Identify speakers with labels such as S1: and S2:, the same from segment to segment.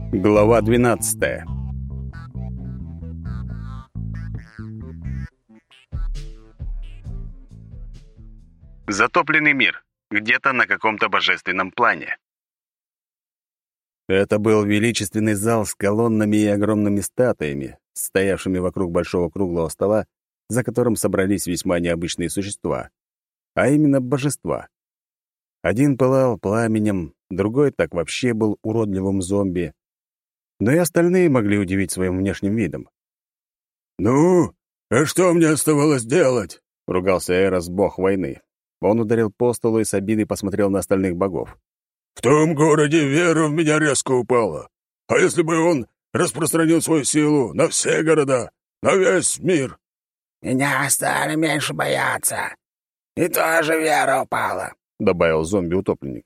S1: Глава 12. Затопленный мир. Где-то на каком-то божественном плане. Это был величественный зал с колоннами и огромными статуями, стоявшими вокруг большого круглого стола, за которым собрались весьма необычные существа, а именно божества. Один пылал пламенем, другой так вообще был уродливым зомби, но и остальные могли удивить своим внешним видом.
S2: «Ну, а что мне оставалось делать?»
S1: — ругался Эрос, бог войны. Он ударил по столу и с обидой посмотрел на остальных богов.
S2: «В том городе вера в меня резко упала. А если бы он распространил свою силу на все города, на весь мир?»
S3: «Меня стали меньше бояться. И тоже вера упала»,
S1: — добавил зомби-утопленник.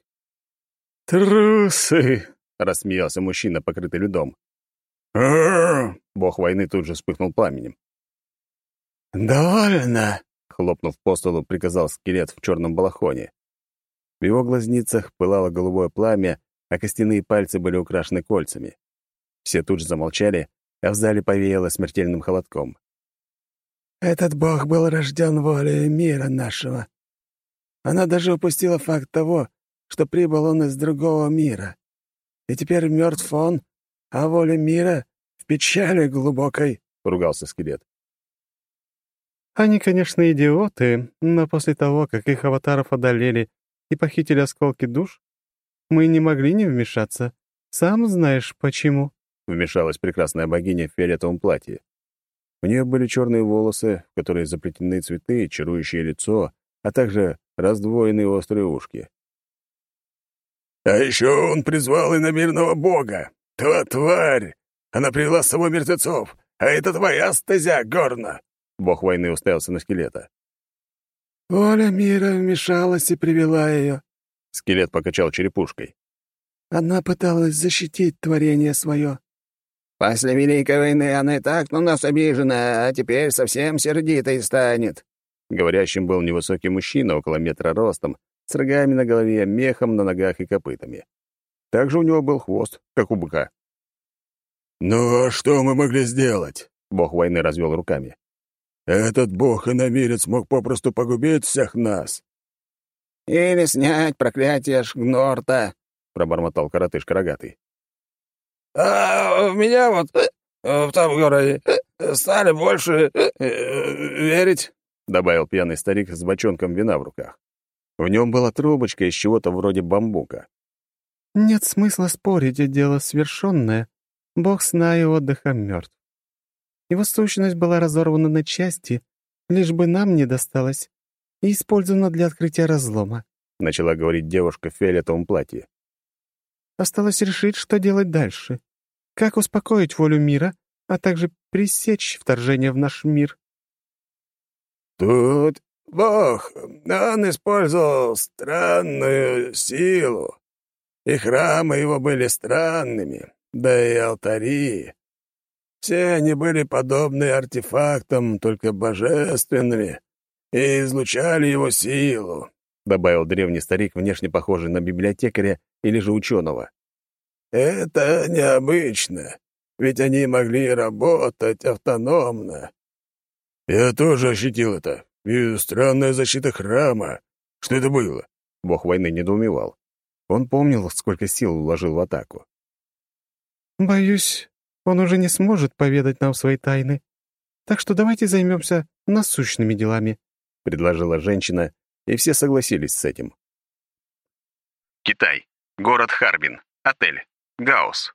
S1: «Трусы!» — рассмеялся мужчина, покрытый льдом.
S2: «А-а-а!»
S1: Бог войны тут же вспыхнул пламенем.
S2: «Довольно!»
S1: — хлопнув по столу, приказал скелет в черном балахоне. В его глазницах пылало голубое пламя, а костяные пальцы были украшены кольцами. Все тут же замолчали, а в зале повеяло смертельным холодком.
S4: «Этот бог был рожден волей мира нашего. Она даже упустила факт того, что прибыл он из другого мира. И теперь мертв он, а воля мира в печали глубокой», — ругался скелет.
S5: Они, конечно, идиоты, но после того, как их аватаров одолели и похитили осколки душ, мы не могли не вмешаться. Сам знаешь, почему.
S1: Вмешалась прекрасная богиня в фиолетовом платье. У нее были черные волосы, в которые заплетены цветы, чарующее лицо, а также раздвоенные острые ушки.
S2: «А еще он призвал иномирного бога. Та тварь! Она привела с собой мертвецов, а это твоя стезя, Горна!»
S1: Бог войны уставился на скелета.
S4: «Воля мира вмешалась и привела ее».
S1: Скелет покачал черепушкой.
S4: «Она пыталась защитить творение свое».
S3: «После Великой войны она и так на нас обижена, а теперь совсем сердитой станет».
S1: Говорящим был невысокий мужчина около метра ростом, с рогами на голове, мехом на ногах и копытами. Также у него был хвост, как у быка.
S2: «Ну, а что мы могли сделать?»
S1: Бог войны развел руками.
S2: «Этот бог-иномирец мог попросту погубить всех нас».
S3: «Или снять проклятие Шгнорта», —
S1: пробормотал коротышка рогатый.
S3: «А в меня вот в том городе стали больше верить»,
S1: — добавил пьяный старик с бочонком вина в руках. В нем была трубочка из чего-то вроде бамбука.
S5: Нет смысла спорить, дело свершенное. Бог сна и отдыха мертв. Его сущность была разорвана на части, лишь бы нам не досталось, и использована для открытия разлома»,
S1: — начала говорить девушка в фиолетовом платье.
S5: «Осталось решить, что делать дальше. Как успокоить волю мира, а также пресечь вторжение в наш мир».
S2: «Тут бог, он использовал странную силу, и храмы его были странными, да и алтари. Все они были подобны артефактам, только божественными, и излучали его силу»,
S1: — добавил древний старик, внешне похожий на библиотекаря или же ученого.
S2: «Это необычно, ведь они могли работать автономно. Я тоже ощутил это. И странная защита храма. Что это было?»
S1: Бог войны недоумевал. Он помнил, сколько сил вложил в атаку.
S5: «Боюсь, он уже не сможет поведать нам свои тайны. Так что давайте займемся насущными делами»,
S1: — предложила женщина, и все согласились с этим. Китай. Город Харбин. Отель. Гаус.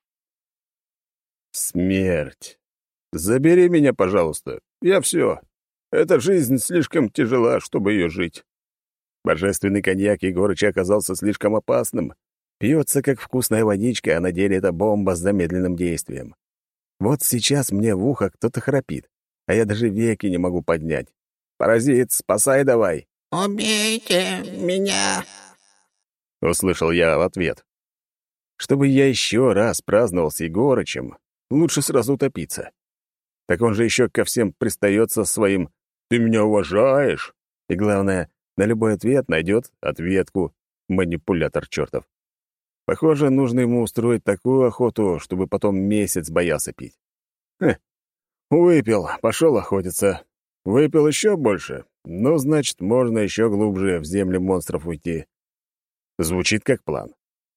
S1: Смерть. Забери меня, пожалуйста. Я все. Эта жизнь слишком тяжела, чтобы ее жить. Божественный коньяк Егорыча оказался слишком опасным. Пьется, как вкусная водичка, а на деле это бомба с замедленным действием. Вот сейчас мне в ухо кто-то храпит, а я даже веки не могу поднять. «Паразит, спасай давай!»
S3: «Убейте меня!»
S1: — услышал я в ответ. Чтобы я еще раз праздновал с Егорычем, лучше сразу утопиться. Так он же еще ко всем пристает со своим «ты меня уважаешь?» И главное, на любой ответ найдет ответку, манипулятор чертов. Похоже, нужно ему устроить такую охоту, чтобы потом месяц боялся пить. Выпил, пошел охотиться. Выпил еще больше. Ну, значит, можно еще глубже в землю монстров уйти. Звучит как план.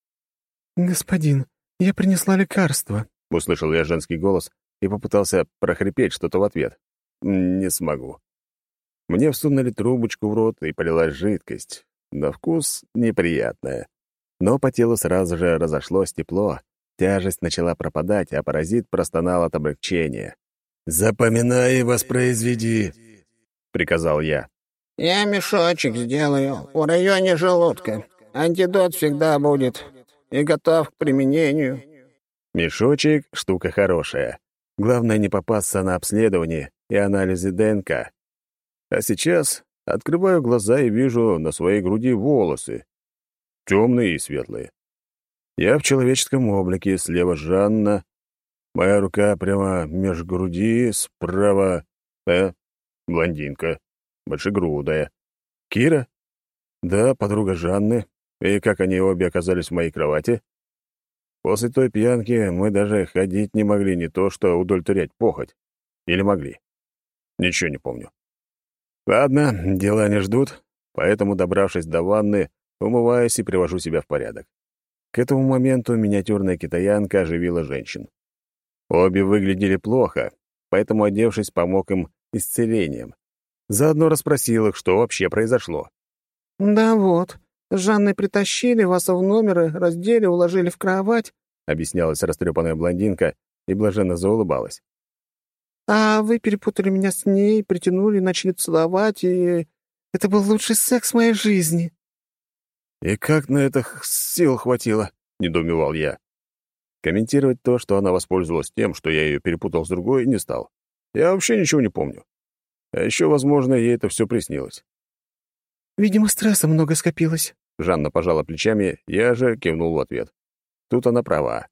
S5: «Господин, я принесла лекарство»,
S1: — услышал я женский голос и попытался прохрипеть что-то в ответ. Не смогу. Мне всунули трубочку в рот, и полилась жидкость. На вкус неприятная. Но по телу сразу же разошлось тепло, тяжесть начала пропадать, а паразит простонал от облегчения.
S2: «Запоминай и воспроизведи»,
S1: — приказал я.
S3: «Я мешочек сделаю в районе желудка. Антидот всегда будет и готов к применению».
S1: Мешочек — штука хорошая. Главное не попасться на обследование и анализы ДНК. А сейчас открываю глаза и вижу на своей груди волосы. Темные и светлые. Я в человеческом облике, слева Жанна. Моя рука прямо меж груди, справа... блондинка, большегрудая. Кира? Да, подруга Жанны. И как они обе оказались в моей кровати? После той пьянки мы даже ходить не могли, не то что удовлетворять похоть. Или могли? Ничего не помню. Ладно, дела не ждут, поэтому, добравшись до ванны, умываюсь и привожу себя в порядок. К этому моменту миниатюрная китаянка оживила женщин. Обе выглядели плохо, поэтому, одевшись, помог им исцелением. Заодно расспросил их, что вообще произошло.
S5: «Да вот, с Жанной притащили вас в номер, раздели, уложили в кровать», —
S1: объяснялась растрепанная блондинка и блаженно заулыбалась.
S5: «А вы перепутали меня с ней, притянули, начали целовать, и это был лучший секс в моей жизни».
S1: «И как на это сил хватило?» — недоумевал я. Комментировать то, что она воспользовалась тем, что я ее перепутал с другой, не стал. Я вообще ничего не помню. А еще, возможно, ей это все приснилось.
S5: «Видимо, стресса много скопилось».
S1: Жанна пожала плечами, я же кивнул в ответ. Тут она права.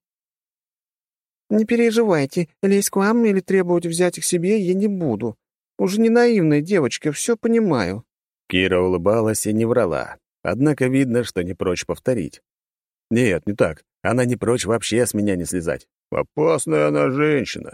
S5: «Не переживайте, лезть к вам или требовать взять их себе я не буду. Уже не наивная девочка, все понимаю».
S1: Кира улыбалась и не врала. Однако видно, что не прочь повторить. Нет, не так. Она не прочь вообще с меня не слезать. Опасная она женщина.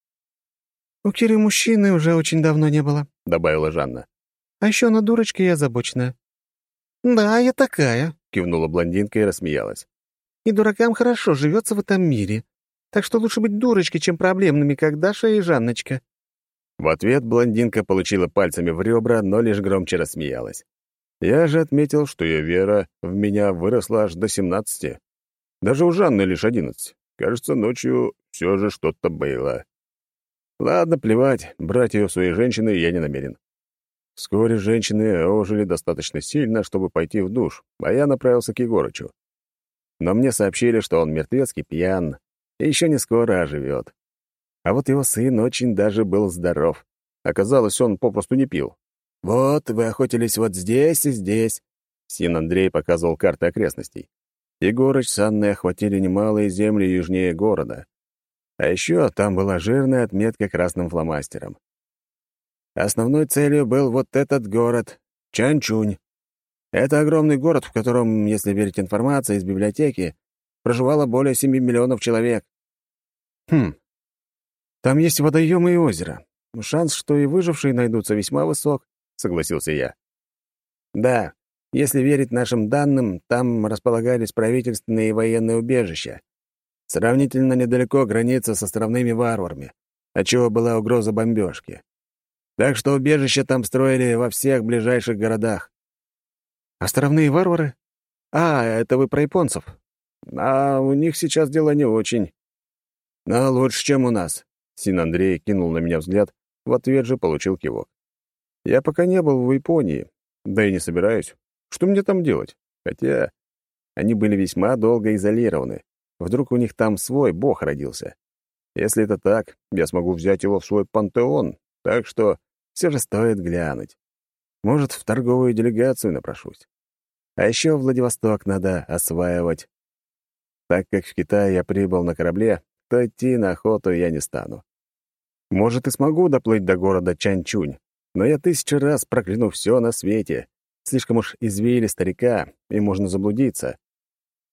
S5: «У Киры мужчины уже очень давно не было»,
S1: — добавила Жанна.
S5: «А еще она дурочка и озабоченная». «Да, я такая»,
S1: — кивнула блондинка и рассмеялась.
S5: «И дуракам хорошо живется в этом мире. Так что лучше быть дурочкой, чем проблемными, как Даша и Жанночка».
S1: В ответ блондинка получила пальцами в ребра, но лишь громче рассмеялась. Я же отметил, что ее вера в меня выросла аж до 17. Даже у Жанны лишь 11. Кажется, ночью все же что-то было. Ладно, плевать, брать ее в свои женщины я не намерен. Вскоре женщины ожили достаточно сильно, чтобы пойти в душ, а я направился к Егорычу. Но мне сообщили, что он мертвецкий пьян и еще не скоро оживет. А вот его сын очень даже был здоров. Оказалось, он попросту не пил. «Вот, вы охотились вот здесь и здесь». Сын Андрей показывал карты окрестностей. Егорыч с Анной охватили немалые земли южнее города. А еще там была жирная отметка красным фломастером. Основной целью был вот этот город — Чанчунь. Это огромный город, в котором, если верить информации из библиотеки, проживало более 7 миллионов человек. Там есть водоемы и озеро. Шанс, что и выжившие найдутся, весьма высок, — согласился я. Да, если верить нашим данным, там располагались правительственные и военные убежища. Сравнительно недалеко граница с островными варварами, отчего была угроза бомбежки. Так что убежища там строили во всех ближайших городах. Островные варвары? Это вы про японцев. А у них сейчас дела не очень. Но лучше, чем у нас. Сын Андрей кинул на меня взгляд, в ответ же получил кивок. Я пока не был в Японии, да и не собираюсь. Что мне там делать? Хотя они были весьма долго изолированы. Вдруг у них там свой бог родился. Если это так, я смогу взять его в свой пантеон, так что все же стоит глянуть. Может, в торговую делегацию напрошусь. А еще Владивосток надо осваивать. Так как в Китай я прибыл на корабле, то идти на охоту я не стану. Может, и смогу доплыть до города Чанчунь, но я 1000 раз прокляну все на свете. Слишком уж извили старика, и можно заблудиться.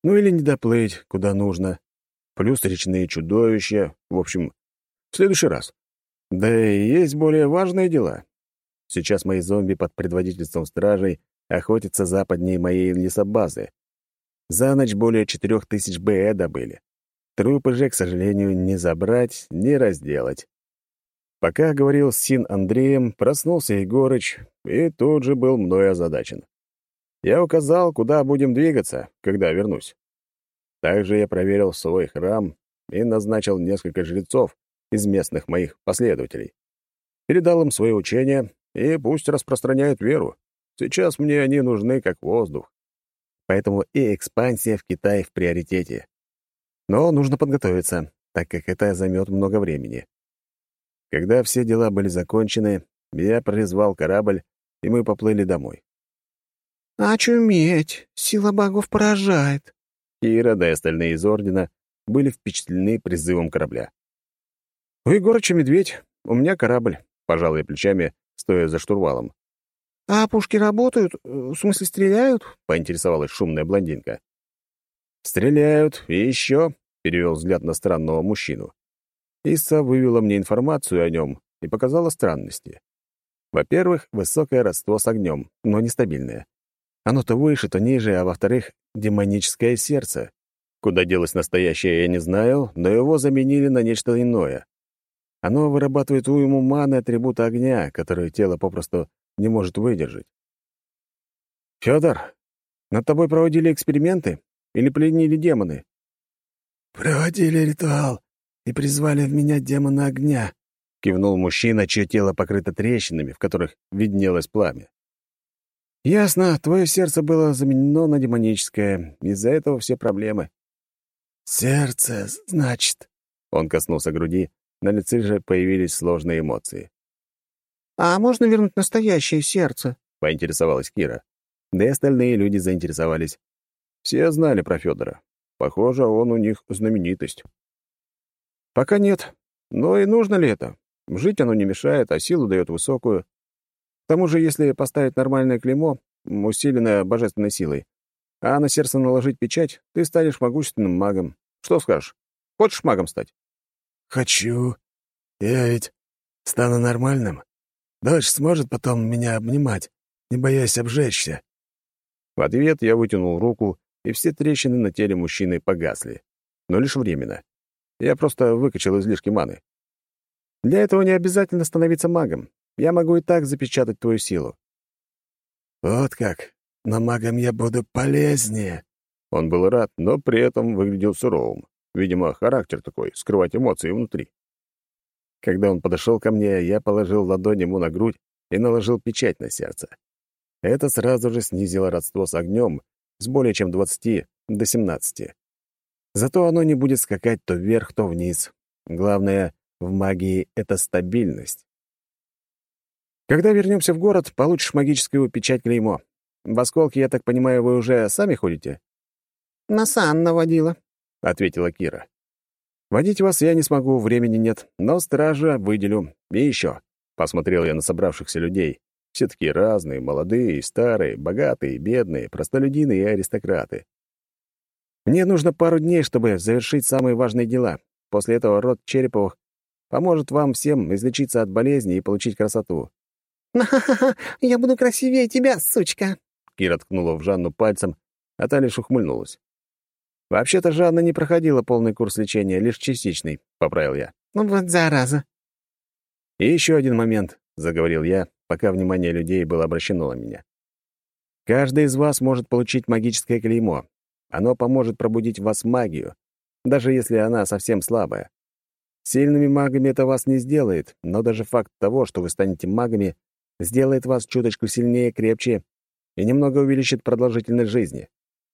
S1: Ну или не доплыть, куда нужно. Плюс речные чудовища. В общем, в следующий раз. Да и есть более важные дела. Сейчас мои зомби под предводительством стражей охотятся западнее моей лесобазы. За ночь более 4000 БЭ добыли. Трупы же, к сожалению, не забрать, не разделать. Пока говорил с Син Андреем, проснулся Егорыч и тут же был мной озадачен. Я указал, куда будем двигаться, когда вернусь. Также я проверил свой храм и назначил несколько жрецов из местных моих последователей. Передал им свои учения, и пусть распространяют веру. Сейчас мне они нужны как воздух. Поэтому и экспансия в Китай в приоритете. Но нужно подготовиться, так как это займет много времени. Когда все дела были закончены, я призвал корабль, и мы поплыли домой.
S3: «Очуметь! Сила богов поражает!»
S1: Кира, да и остальные из Ордена были впечатлены призывом корабля. «У Егорыча медведь, у меня корабль», — пожал я плечами, стоя за штурвалом.
S3: «А пушки работают? В смысле, стреляют?»
S1: — поинтересовалась шумная блондинка. «Стреляют, и еще», — перевел взгляд на странного мужчину. Исса вывела мне информацию о нем и показала странности. Во-первых, высокое родство с огнем, но нестабильное. Оно то выше, то ниже, а во-вторых, демоническое сердце. Куда делось настоящее, я не знаю, но его заменили на нечто иное. Оно вырабатывает уйму маны атрибута огня, который тело попросту не может выдержать. «Фёдор, над тобой проводили эксперименты или пленили демоны?»
S4: «Проводили ритуал и призвали в меня демона огня»,
S1: — кивнул мужчина, чье тело покрыто трещинами, в которых виднелось пламя. «Ясно, твое сердце было заменено на демоническое. Из-за этого все проблемы».
S4: «Сердце, значит...»
S1: Он коснулся груди, на лице же появились сложные эмоции.
S3: «А можно вернуть настоящее сердце?»
S1: — поинтересовалась Кира. Да и остальные люди заинтересовались. Все знали про Федора. Похоже, он у них знаменитость. «Пока нет. Но и нужно ли это? Жить оно не мешает, а силу дает высокую. К тому же, если поставить нормальное клеймо, усиленное божественной силой, а на сердце наложить печать, ты станешь могущественным магом. Что скажешь? Хочешь магом стать?»
S4: «Хочу. Я ведь стану нормальным. Дочь сможет потом меня обнимать, не боясь обжечься».
S1: В ответ я вытянул руку, и все трещины на теле мужчины погасли. Но лишь временно. Я просто выкачал излишки маны. Для этого не обязательно становиться магом. Я могу и так запечатать твою силу.
S4: «Вот как. Но магом я буду полезнее».
S1: Он был рад, но при этом выглядел суровым. Видимо, характер такой — скрывать эмоции внутри. Когда он подошел ко мне, я положил ладонь ему на грудь и наложил печать на сердце. Это сразу же снизило родство с огнем с более чем 20 до 17. Зато оно не будет скакать то вверх, то вниз. Главное в магии — это стабильность. Когда вернемся в город, получишь магическую печать-клеймо. В осколке, я так понимаю, вы уже сами ходите?
S3: «На сан наводила»,
S1: — ответила Кира. «Водить вас я не смогу, времени нет, но стража выделю. И еще». Посмотрел я на собравшихся людей. Все такие разные, молодые и старые, богатые, бедные, простолюдины и аристократы. Мне нужно пару дней, чтобы завершить самые важные дела. После этого род Череповых поможет вам всем излечиться от болезни и получить красоту.
S3: «Ха-ха-ха! Я буду красивее тебя, сучка!»
S1: Кира ткнула в Жанну пальцем, а та лишь ухмыльнулась. «Вообще-то Жанна не проходила полный курс лечения, лишь частичный», — поправил я.
S3: «Ну вот зараза!»
S1: «И еще один момент», — заговорил я, пока внимание людей было обращено на меня. «Каждый из вас может получить магическое клеймо. Оно поможет пробудить в вас магию, даже если она совсем слабая. Сильными магами это вас не сделает, но даже факт того, что вы станете магами, сделает вас чуточку сильнее, крепче и немного увеличит продолжительность жизни».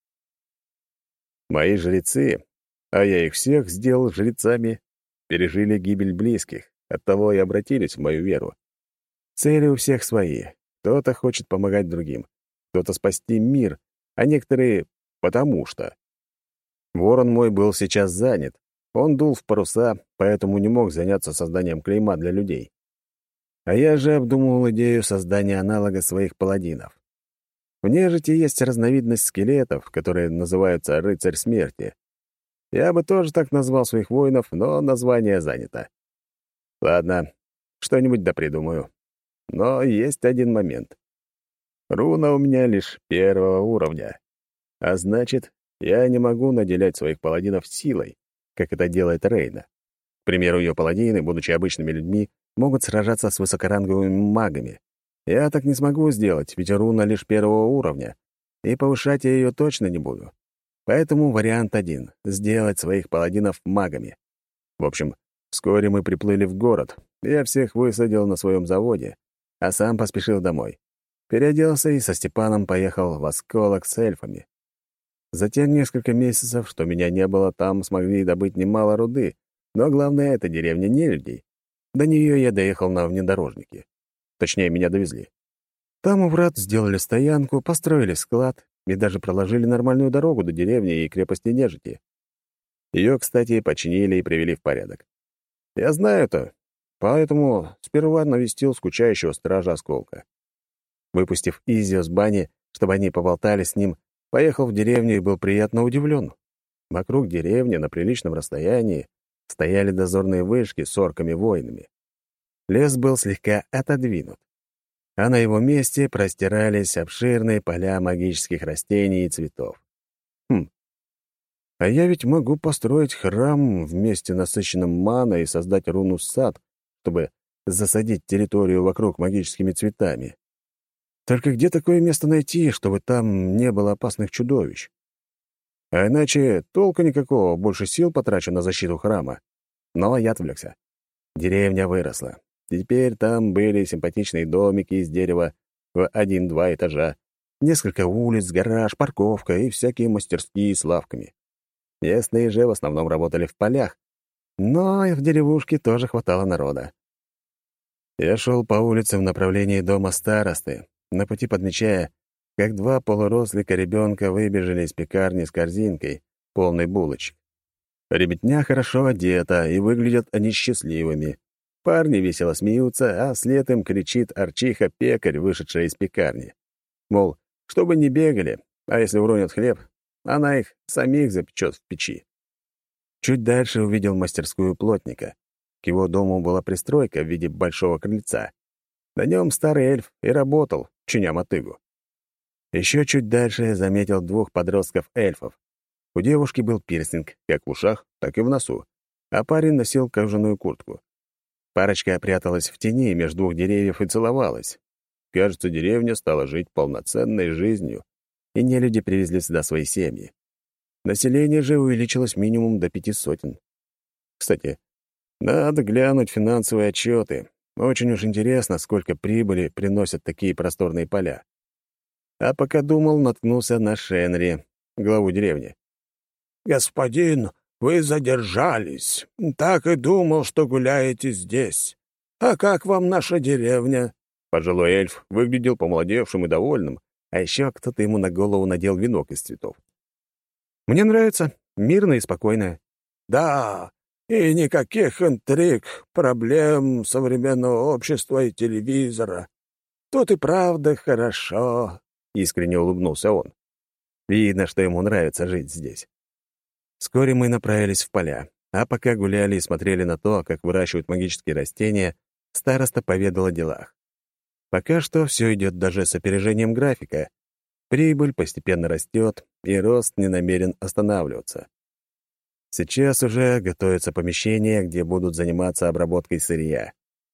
S1: Мои жрецы, а я их всех сделал жрецами, пережили гибель близких, оттого и обратились в мою веру. Цели у всех свои. Кто-то хочет помогать другим, кто-то спасти мир, а некоторые — потому что. Ворон мой был сейчас занят. Он дул в паруса, поэтому не мог заняться созданием клейма для людей. А я же обдумывал идею создания аналога своих паладинов. В нежити есть разновидность скелетов, которые называются «рыцарь смерти». Я бы тоже так назвал своих воинов, но название занято. Ладно, что-нибудь допридумаю. Но есть один момент. Руна у меня лишь 1-го уровня. А значит, я не могу наделять своих паладинов силой, как это делает Рейна. К примеру, ее паладины, будучи обычными людьми, могут сражаться с высокоранговыми магами. Я так не смогу сделать, ведь руна лишь 1-го уровня, и повышать я ее точно не буду. Поэтому вариант один — сделать своих паладинов магами. В общем, вскоре мы приплыли в город. Я всех высадил на своем заводе, а сам поспешил домой. Переоделся и со Степаном поехал в Осколок с эльфами. За те несколько месяцев, что меня не было, там смогли добыть немало руды, но главное — это деревня нелюдей. До нее я доехал на внедорожнике. Точнее, меня довезли. Там у врат сделали стоянку, построили склад и даже проложили нормальную дорогу до деревни и крепости нежити. Ее, кстати, починили и привели в порядок. Я знаю это, поэтому сперва навестил скучающего стража Осколка. Выпустив Изио с бани, чтобы они поболтали с ним, поехал в деревню и был приятно удивлен. Вокруг деревни на приличном расстоянии стояли дозорные вышки с орками-воинами. Лес был слегка отодвинут, а на его месте простирались обширные поля магических растений и цветов. А я ведь могу построить храм в месте, насыщенном маной, и создать руну-сад, чтобы засадить территорию вокруг магическими цветами. Только где такое место найти, чтобы там не было опасных чудовищ? А иначе толку никакого, больше сил потрачу на защиту храма. Но я отвлекся. Деревня выросла. Теперь там были симпатичные домики из дерева в 1-2 этажа, несколько улиц, гараж, парковка и всякие мастерские с лавками. Местные же в основном работали в полях, но и в деревушке тоже хватало народа. Я шел по улице в направлении дома старосты, на пути подмечая, как 2 полурослика ребенка выбежали из пекарни с корзинкой, полной булочек. Ребятня хорошо одета, и выглядят они счастливыми. Парни весело смеются, а вслед им кричит арчиха-пекарь, вышедшая из пекарни. Мол, чтобы не бегали, а если уронят хлеб, она их самих запечет в печи. Чуть дальше увидел мастерскую плотника. К его дому была пристройка в виде большого крыльца. На нем старый эльф и работал, чиня мотыгу. Еще чуть дальше заметил 2 подростков-эльфов. У девушки был пирсинг, как в ушах, так и в носу, а парень носил кожаную куртку. Парочка пряталась в тени между 2 деревьев и целовалась. Кажется, деревня стала жить полноценной жизнью, и нелюди привезли сюда свои семьи. Население же увеличилось минимум до 500. Кстати, надо глянуть финансовые отчеты. Очень уж интересно, сколько прибыли приносят такие просторные поля. А пока думал, наткнулся на Шенри, главу деревни.
S2: «Господин, вы задержались. Так и думал, что гуляете здесь. А как вам наша деревня?»
S1: Пожилой эльф выглядел помолодевшим и довольным, а еще кто-то ему на голову надел венок из цветов. «Мне нравится. Мирно и спокойно».
S2: «Да, и никаких интриг, проблем современного общества и телевизора. Тут и правда хорошо», — искренне улыбнулся он.
S1: Видно, что ему нравится жить здесь. Вскоре мы направились в поля, а пока гуляли и смотрели на то, как выращивают магические растения, староста поведал о делах. Пока что все идет даже с опережением графика. Прибыль постепенно растет, и рост не намерен останавливаться. Сейчас уже готовятся помещения, где будут заниматься обработкой сырья.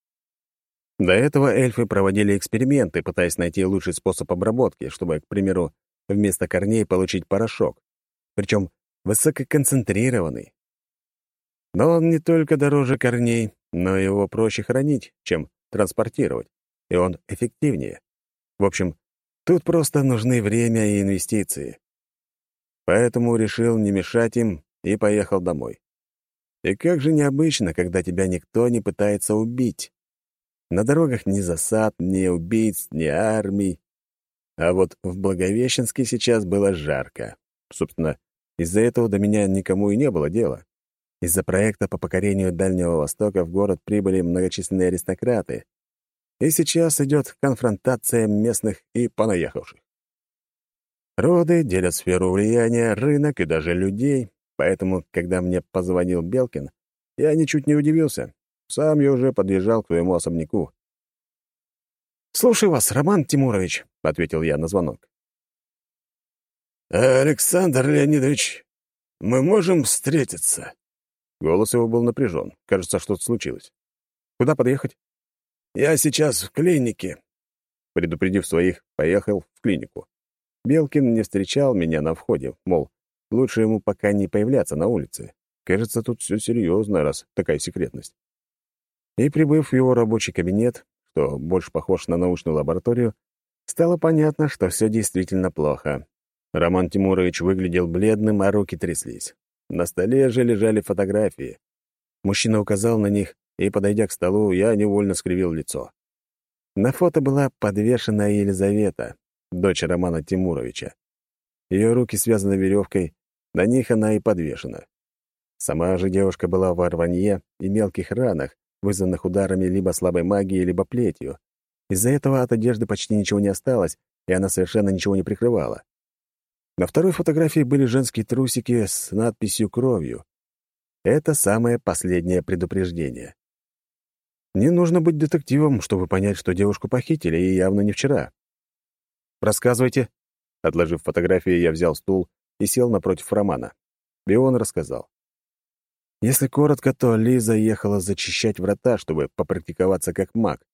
S1: До этого эльфы проводили эксперименты, пытаясь найти лучший способ обработки, чтобы, к примеру, вместо корней получить порошок, причем высококонцентрированный. Но он не только дороже корней, но его проще хранить, чем транспортировать, и он эффективнее. В общем, тут просто нужны время и инвестиции. Поэтому решил не мешать им и поехал домой. И как же необычно, когда тебя никто не пытается убить. На дорогах ни засад, ни убийц, ни армий. А вот в Благовещенске сейчас было жарко. Собственно, из-за этого до меня никому и не было дела. Из-за проекта по покорению Дальнего Востока в город прибыли многочисленные аристократы. И сейчас идет конфронтация местных и понаехавших. Роды делят сферу влияния, рынок и даже людей, поэтому, когда мне позвонил Белкин, я ничуть не удивился. Сам я уже подъезжал к своему особняку. «Слушаю вас, Роман Тимурович», — ответил я на звонок.
S2: «Александр Леонидович, мы можем встретиться?»
S1: Голос его был напряжен. Кажется, что-то случилось. «Куда подъехать?»
S2: «Я сейчас в клинике».
S1: Предупредив своих, поехал в клинику. Белкин не встречал меня на входе, мол, лучше ему пока не появляться на улице. Кажется, тут все серьезно, раз такая секретность. И, прибыв в его рабочий кабинет, что больше похож на научную лабораторию, стало понятно, что все действительно плохо. Роман Тимурович выглядел бледным, а руки тряслись. На столе же лежали фотографии. Мужчина указал на них, и, подойдя к столу, я невольно скривил лицо. На фото была подвешена Елизавета, дочь Романа Тимуровича. Ее руки связаны веревкой, на них она и подвешена. Сама же девушка была в рванье и мелких ранах, вызванных ударами либо слабой магией, либо плетью. Из-за этого от одежды почти ничего не осталось, и она совершенно ничего не прикрывала. На второй фотографии были женские трусики с надписью «Кровью». Это самое последнее предупреждение. Не нужно быть детективом, чтобы понять, что девушку похитили, и явно не вчера. «Рассказывайте». Отложив фотографии, я взял стул и сел напротив Романа. И он рассказал. Если коротко, то Лиза ехала зачищать врата, чтобы попрактиковаться как маг.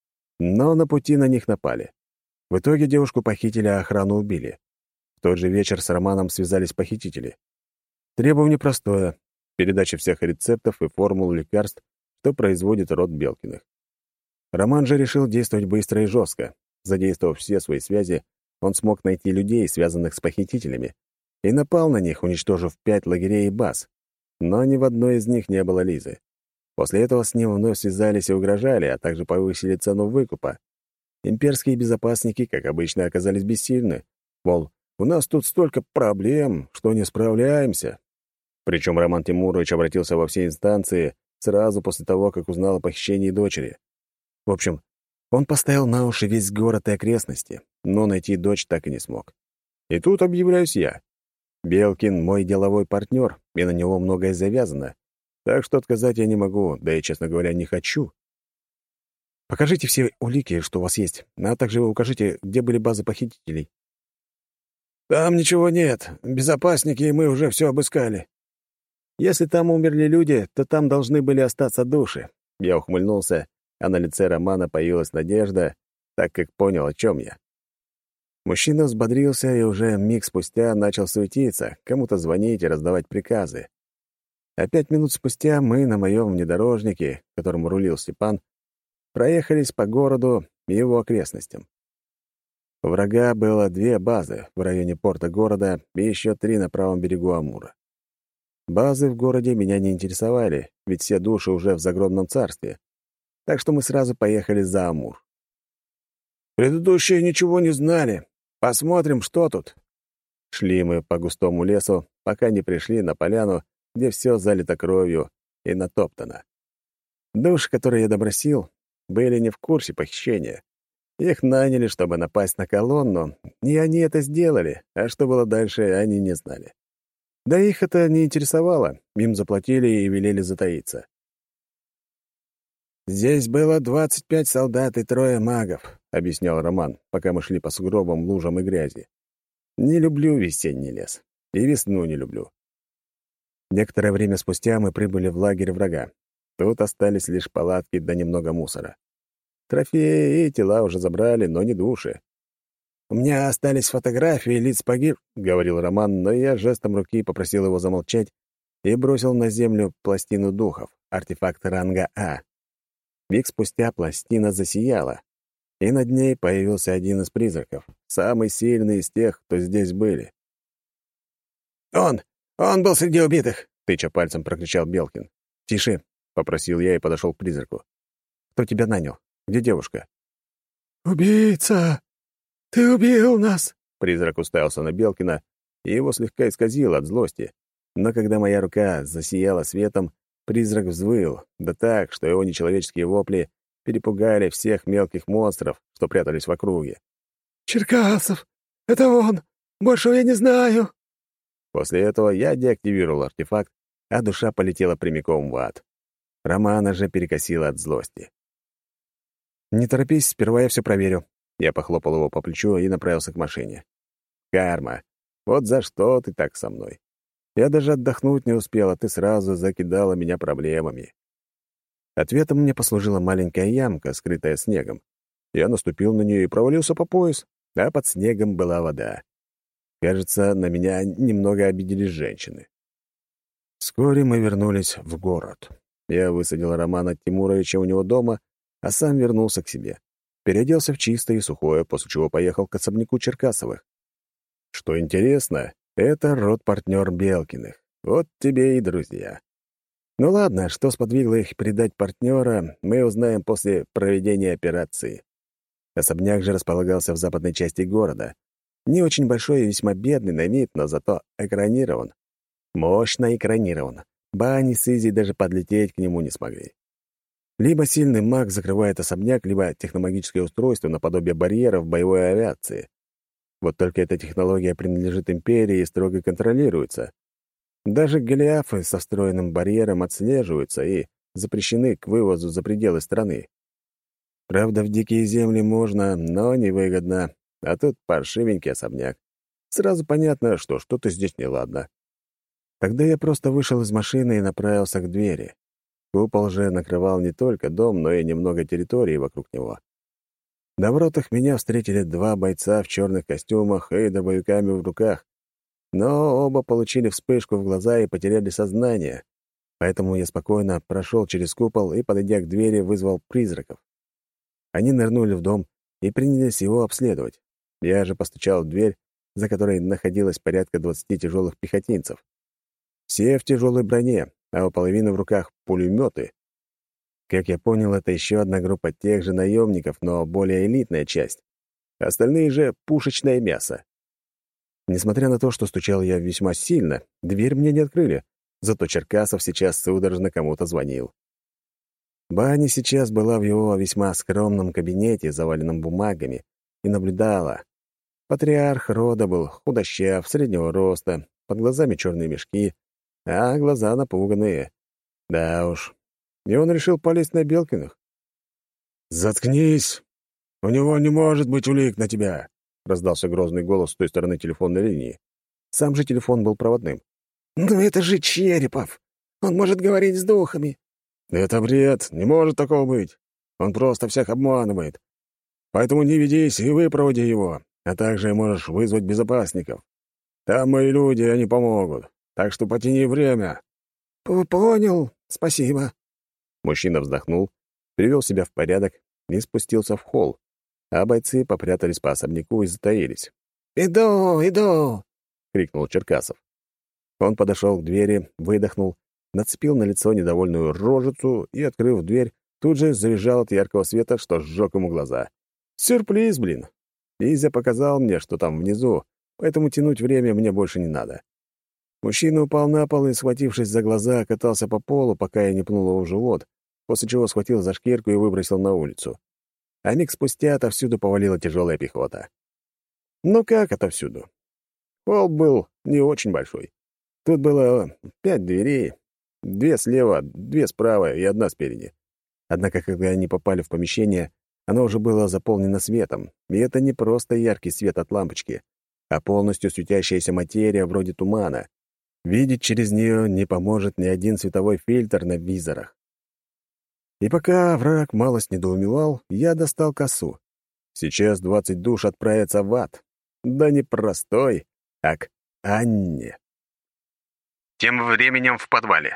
S1: Но на пути на них напали. В итоге девушку похитили, а охрану убили. В тот же вечер с Романом связались похитители. Требование простое — передача всех рецептов и формул лекарств, что производит род Белкиных. Роман же решил действовать быстро и жестко. Задействовав все свои связи, он смог найти людей, связанных с похитителями, и напал на них, уничтожив 5 лагерей и баз. Но ни в одной из них не было Лизы. После этого с ним вновь связались и угрожали, а также повысили цену выкупа. Имперские безопасники, как обычно, оказались бессильны. Мол, у нас тут столько проблем, что не справляемся. Причем Роман Тимурович обратился во все инстанции сразу после того, как узнал о похищении дочери. В общем, он поставил на уши весь город и окрестности, но найти дочь так и не смог. И тут объявляюсь я. Белкин — мой деловой партнер, и на него многое завязано, так что отказать я не могу, да и, честно говоря, не хочу. Покажите все улики, что у вас есть, а также укажите, где были базы похитителей.
S2: «Там ничего нет. Безопасники и мы уже все обыскали».
S1: Если там умерли люди, то там должны были остаться души. Я ухмыльнулся, а на лице Романа появилась надежда, так как понял, о чем я. Мужчина взбодрился и уже миг спустя начал суетиться, кому-то звонить и раздавать приказы. А 5 минут спустя мы на моем внедорожнике, которым рулил Степан, проехались по городу и его окрестностям. У врага было 2 базы в районе порта города и еще 3 на правом берегу Амура. Базы в городе меня не интересовали, ведь все души уже в загробном царстве. Так что мы сразу поехали за Амур.
S2: «Предыдущие ничего не знали. Посмотрим, что тут».
S1: Шли мы по густому лесу, пока не пришли на поляну, где все залито кровью и натоптано. Души, которые я допросил, были не в курсе похищения. Их наняли, чтобы напасть на колонну, и они это сделали, а что было дальше, они не знали. Да их это не интересовало, им заплатили и велели затаиться.
S2: «Здесь было 25 солдат и 3 магов», — объяснял Роман, пока мы шли по сугробам, лужам и грязи.
S1: «Не люблю весенний лес. И весну не люблю». Некоторое время спустя мы прибыли в лагерь врага. Тут остались лишь палатки да немного мусора. Трофеи и тела уже забрали, но не души.
S2: «У меня остались фотографии лиц погиб»,
S1: — говорил Роман, но я жестом руки попросил его замолчать и бросил на землю пластину духов, артефакт ранга А. Миг спустя пластина засияла, и над ней появился один из призраков, самый сильный из тех, кто здесь были.
S2: Он был среди убитых»,
S1: — тыча пальцем прокричал Белкин. «Тише», — попросил я и подошел к призраку. «Кто тебя нанял? Где девушка?»
S2: «Убийца! Ты убил нас!»
S1: Призрак уставился на Белкина, и его слегка исказило от злости. Но когда моя рука засияла светом, призрак взвыл, да так, что его нечеловеческие вопли перепугали всех мелких монстров, что прятались в округе.
S2: «Черкасов! Это он!
S4: Больше я не знаю».
S1: После этого я деактивировал артефакт, а душа полетела прямиком в ад. Романа же перекосила от злости. «Не торопись, сперва я все проверю». Я похлопал его по плечу и направился к машине. «Карма, вот за что ты так со мной? Я даже отдохнуть не успел, а ты сразу закидала меня проблемами». Ответом мне послужила маленькая ямка, скрытая снегом. Я наступил на нее и провалился по пояс, а под снегом была вода. Кажется, на меня немного обиделись женщины. Вскоре мы вернулись в город. Я высадил Романа Тимуровича у него дома, а сам вернулся к себе. Переоделся в чистое и сухое, после чего поехал к особняку Черкасовых. Что интересно, это род-партнер Белкиных. Вот тебе и друзья. Ну ладно, что сподвигло их предать партнера, мы узнаем после проведения операции. Особняк же располагался в западной части города. Не очень большой и весьма бедный на вид, но зато экранирован. Мощно экранирован. Бани с Изи даже подлететь к нему не смогли. Либо сильный маг закрывает особняк, либо техномагическое устройство наподобие барьеров боевой авиации. Вот только эта технология принадлежит империи и строго контролируется. Даже голиафы со встроенным барьером отслеживаются и запрещены к вывозу за пределы страны. Правда, в дикие земли можно, но невыгодно, а тут паршивенький особняк. Сразу понятно, что что-то здесь неладно. Тогда я просто вышел из машины и направился к двери. Купол же накрывал не только дом, но и немного территории вокруг него. На воротах меня встретили два бойца в черных костюмах и дробовиками в руках, но оба получили вспышку в глаза и потеряли сознание, поэтому я спокойно прошел через купол и, подойдя к двери, вызвал призраков. Они нырнули в дом и принялись его обследовать. Я же постучал в дверь, за которой находилось порядка 20 тяжелых пехотинцев. Все в тяжелой броне, а у половины в руках пулеметы. Как я понял, это еще одна группа тех же наемников, но более элитная часть. Остальные же — пушечное мясо. Несмотря на то, что стучал я весьма сильно, дверь мне не открыли, зато Черкасов сейчас судорожно кому-то звонил. Баня сейчас была в его весьма скромном кабинете, заваленном бумагами, и наблюдала. Патриарх рода был худощав, среднего роста, под глазами черные мешки, а глаза напуганные. Да уж. И он решил полезть на Белкиных.
S2: «Заткнись! У него не может быть улик на тебя!» — раздался грозный голос с той стороны телефонной линии.
S1: Сам же телефон был проводным.
S4: «Но это же Черепов! Он может говорить с духами!»
S2: «Это бред! Не может такого быть! Он просто всех обманывает. Поэтому не ведись и выпроводи его, а также можешь вызвать безопасников. Там мои люди, они помогут. Так что потяни время».
S4: «Понял. Спасибо».
S1: Мужчина вздохнул, привел себя в порядок и спустился в холл, а бойцы попрятались по особняку и затаились.
S4: «Иду!»
S1: — крикнул Черкасов. Он подошел к двери, выдохнул, нацепил на лицо недовольную рожицу и, открыв дверь, тут же завизжал от яркого света, что сжег ему глаза. Сюрприз, блин! Изя показал мне, что там внизу, поэтому тянуть время мне больше не надо. Мужчина упал на пол и, схватившись за глаза, катался по полу, пока я не пнул его в живот, после чего схватил за шкирку и выбросил на улицу. А миг спустя отовсюду повалила тяжелая пехота. Ну как отовсюду? Холл был не очень большой. Тут было 5 дверей, 2 слева, 2 справа и 1 спереди. Однако, когда они попали в помещение, оно уже было заполнено светом, и это не просто яркий свет от лампочки, а полностью светящаяся материя вроде тумана. Видеть через нее не поможет ни один световой фильтр на визорах. И пока враг малость недоумевал, я достал косу. Сейчас 20 душ отправятся в ад. Да не простой, а к Анне.
S6: Тем временем в подвале.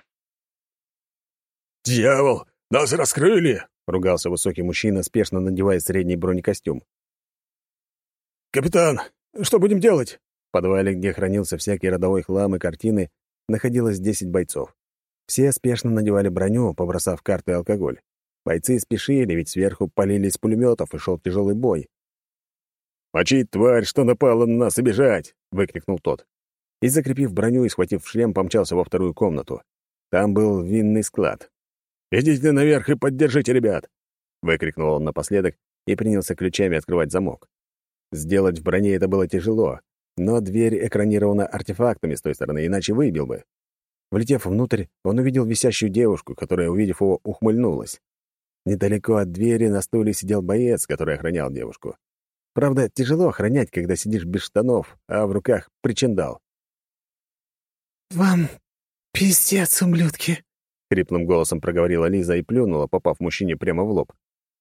S2: «Дьявол! Нас раскрыли!»
S1: — ругался высокий мужчина, спешно надевая средний бронекостюм.
S2: «Капитан, что будем делать?»
S1: В подвале, где хранился всякий родовой хлам и картины, находилось 10 бойцов. Все спешно надевали броню, побросав карты и алкоголь. Бойцы спешили, ведь сверху полили из пулеметов, и шел тяжелый бой.
S2: «Мочить тварь, что напала на нас, и бежать!» — выкрикнул тот.
S1: И, закрепив броню и схватив шлем, помчался во вторую комнату. Там был винный склад.
S2: «Идите наверх и поддержите ребят!»
S1: — выкрикнул он напоследок и принялся ключами открывать замок. Сделать в броне это было тяжело, но дверь экранирована артефактами с той стороны, иначе выбил бы. Влетев внутрь, он увидел висящую девушку, которая, увидев его, ухмыльнулась. Недалеко от двери на стуле сидел боец, который охранял девушку. Правда, тяжело охранять, когда сидишь без штанов, а в руках причиндал.
S4: «Вам пиздец, ублюдки!»
S1: — хриплым голосом проговорила Лиза и плюнула, попав мужчине прямо в лоб.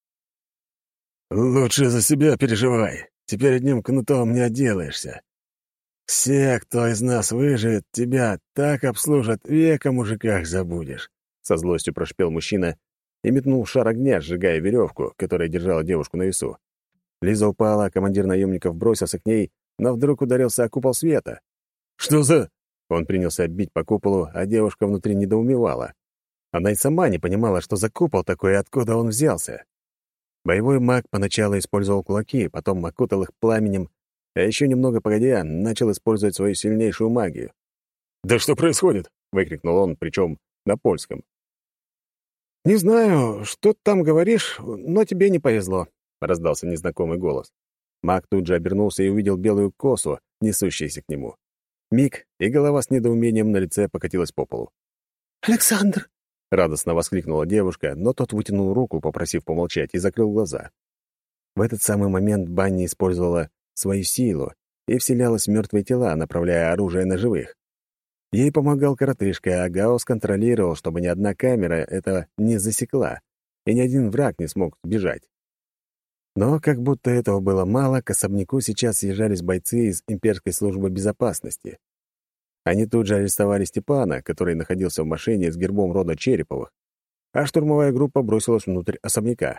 S2: «Лучше за себя переживай. Теперь одним кнутом не отделаешься. Все, кто из нас выживет, тебя так обслужат, век о мужиках забудешь», — со злостью прошипел мужчина и метнул шар огня, сжигая веревку, которая держала девушку на весу. Лиза упала, а командир наемников бросился к ней, но вдруг ударился о купол света. «Что за...»
S1: Он принялся бить по куполу, а девушка внутри недоумевала. Она и сама не понимала, что за купол такой и откуда он взялся. Боевой маг поначалу использовал кулаки, потом окутал их пламенем, а еще немного погодя, начал использовать свою сильнейшую магию.
S2: «Да что происходит?»
S1: — выкрикнул он, причем на польском.
S5: «Не знаю, что ты там говоришь, но тебе не повезло», — раздался незнакомый голос.
S1: Маг тут же обернулся и увидел белую косу, несущуюся к нему. Миг, и голова с недоумением на лице покатилась по полу.
S4: «Александр!»
S1: — радостно воскликнула девушка, но тот вытянул руку, попросив помолчать, и закрыл глаза. В этот самый момент Банни использовала свою силу и вселялась в мертвые тела, направляя оружие на живых. Ей помогал коротышка, а Гаус контролировал, чтобы ни одна камера это не засекла, и ни один враг не смог сбежать. Но как будто этого было мало, к особняку сейчас съезжались бойцы из имперской службы безопасности. Они тут же арестовали Степана, который находился в машине с гербом рода Череповых, а штурмовая группа бросилась внутрь особняка.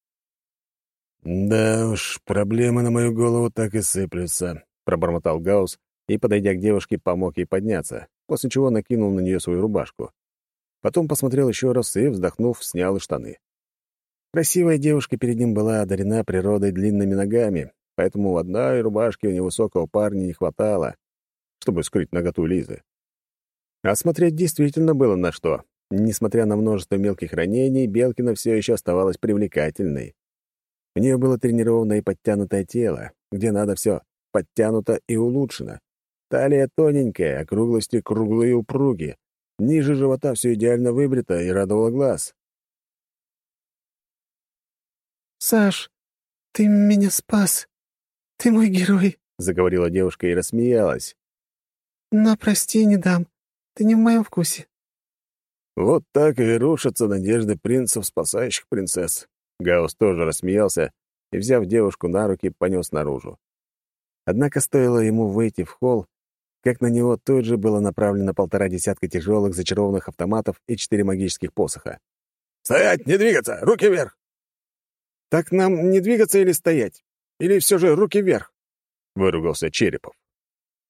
S2: «Да уж, проблемы на мою голову так и сыплются»,
S1: — пробормотал Гаус и, подойдя к девушке, помог ей подняться, после чего накинул на нее свою рубашку. Потом посмотрел еще раз и, вздохнув, снял и штаны. Красивая девушка перед ним была одарена природой длинными ногами, поэтому одной рубашки у невысокого парня не хватало, чтобы скрыть наготу Лизы. А смотреть действительно было на что. Несмотря на множество мелких ранений, Белкина все еще оставалась привлекательной. У нее было тренированное и подтянутое тело, где надо все подтянуто и улучшено. Талия тоненькая, округлости круглые и упругие. Ниже живота все идеально выбрито и радовало глаз.
S4: «Саш, ты меня спас. Ты мой герой»,
S1: — заговорила девушка и рассмеялась.
S4: «Но прости, не дам. Ты не в моем вкусе».
S1: Вот так и рушатся надежды принцев, спасающих принцесс. Гаус тоже рассмеялся и, взяв девушку на руки, понес наружу. Однако стоило ему выйти в холл, как на него тут же было направлено 1,5 десятка тяжелых зачарованных автоматов и 4 магических посоха.
S2: «Стоять! Не двигаться! Руки вверх!»
S5: «Так нам не двигаться или стоять? Или все же руки вверх?»
S1: — выругался Черепов.